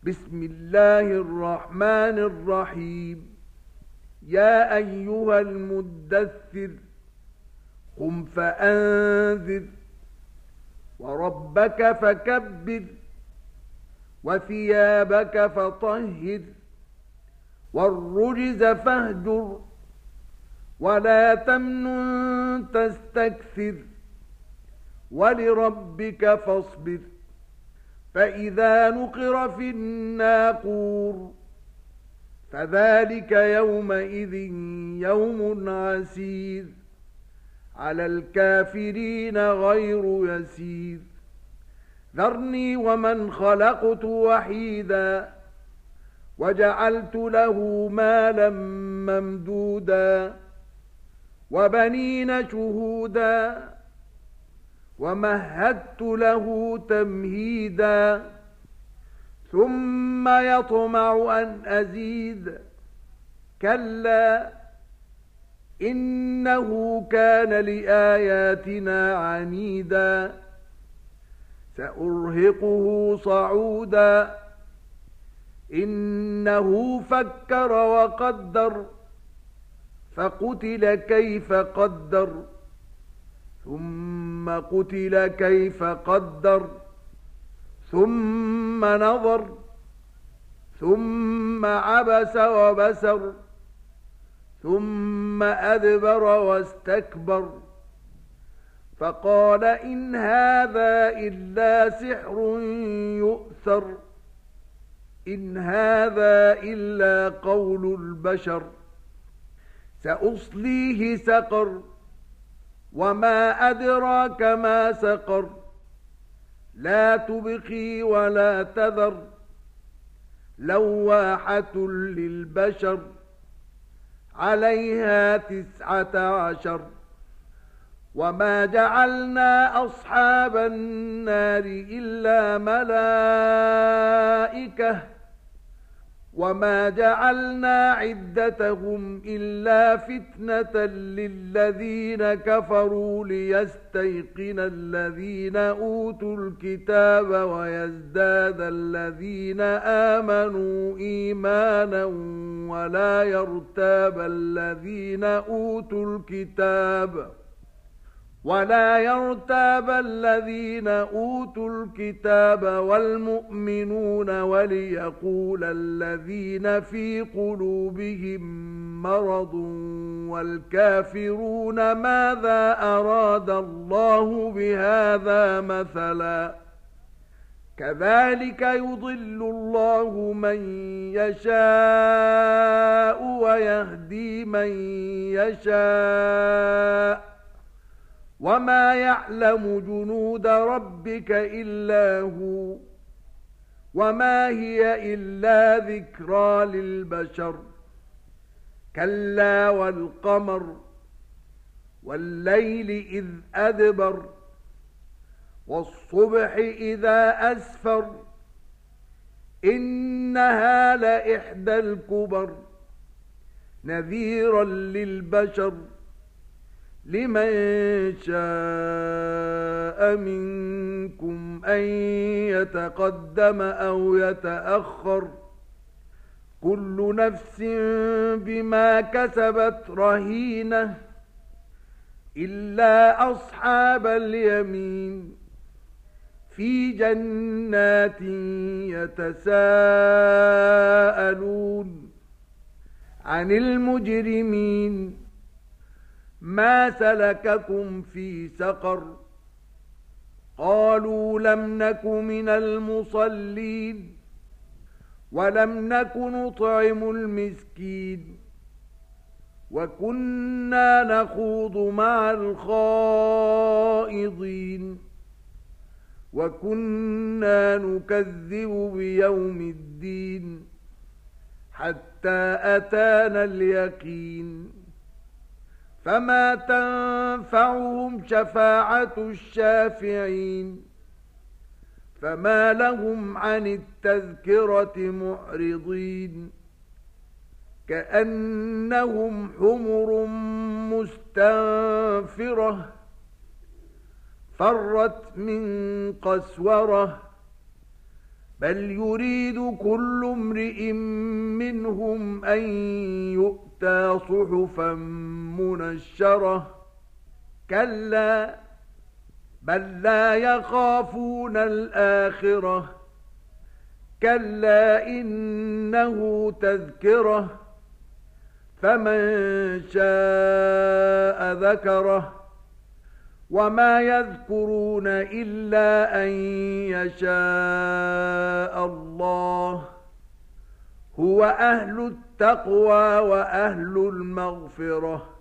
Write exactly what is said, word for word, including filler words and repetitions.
بسم الله الرحمن الرحيم. يا أيها المدثر قم فأنذر وربك فكبر وثيابك فطهر والرجز فاهجر ولا تمنن تستكثر ولربك فاصبر. فإذا نقر في الناقور فذلك يومئذ يوم عسير على الكافرين غير يسير. ذرني ومن خلقت وحيدا وجعلت له مالا ممدودا وبنين شهودا ومهدت له تمهيدا ثم يطمع أن أزيد كلا إنه كان لآياتنا عنيدا سأرهقه صعودا إنه فكر وقدر فقتل كيف قدر ثم قتل كيف قدر ثم نظر ثم عبس وبسر ثم أدبر واستكبر فقال إن هذا إلا سحر يؤثر إن هذا إلا قول البشر سأصليه سقر وما أدراك ما سقر لا تبقي ولا تذر لواحة للبشر عليها تسعة عشر. وما جعلنا أصحاب النار إلا ملائكة وما جعلنا عدتهم إلا فتنة للذين كفروا ليستيقن الذين أوتوا الكتاب ويزداد الذين آمنوا إيمانا ولا يرتاب الذين أوتوا الكتاب ولا يرتاب الذين أوتوا الكتاب والمؤمنون وليقول الذين في قلوبهم مرض والكافرون ماذا أراد الله بهذا مثلا كذلك يضل الله من يشاء ويهدي من يشاء وما يعلم جنود ربك إلا هو وما هي إلا ذكرى للبشر. كلا والقمر والليل إذ أدبر والصبح إذا أسفر إنها لإحدى الكبر نذيرا للبشر لمن شاء منكم أن يتقدم أو يتأخر كل نفس بما كسبت رهينة إلا أصحاب اليمين في جنات يتساءلون عن المجرمين ما سلككم في سقر قالوا لم نك من المصلين ولم نك نطعم المسكين وكنا نخوض مع الخائضين وكنا نكذب بيوم الدين حتى أتانا اليقين فما تنفعهم شفاعة الشافعين فما لهم عن التذكرة معرضين كأنهم حمر مستنفرة فرت من قسورة بل يريد كل امرئ منهم أن يؤتى صحفا منشرة كلا بل لا يخافون الآخرة كلا إنه تذكرة فمن شاء ذكره وما يذكرون إلا أن يشاء الله هو أهل التقوى وأهل المغفرة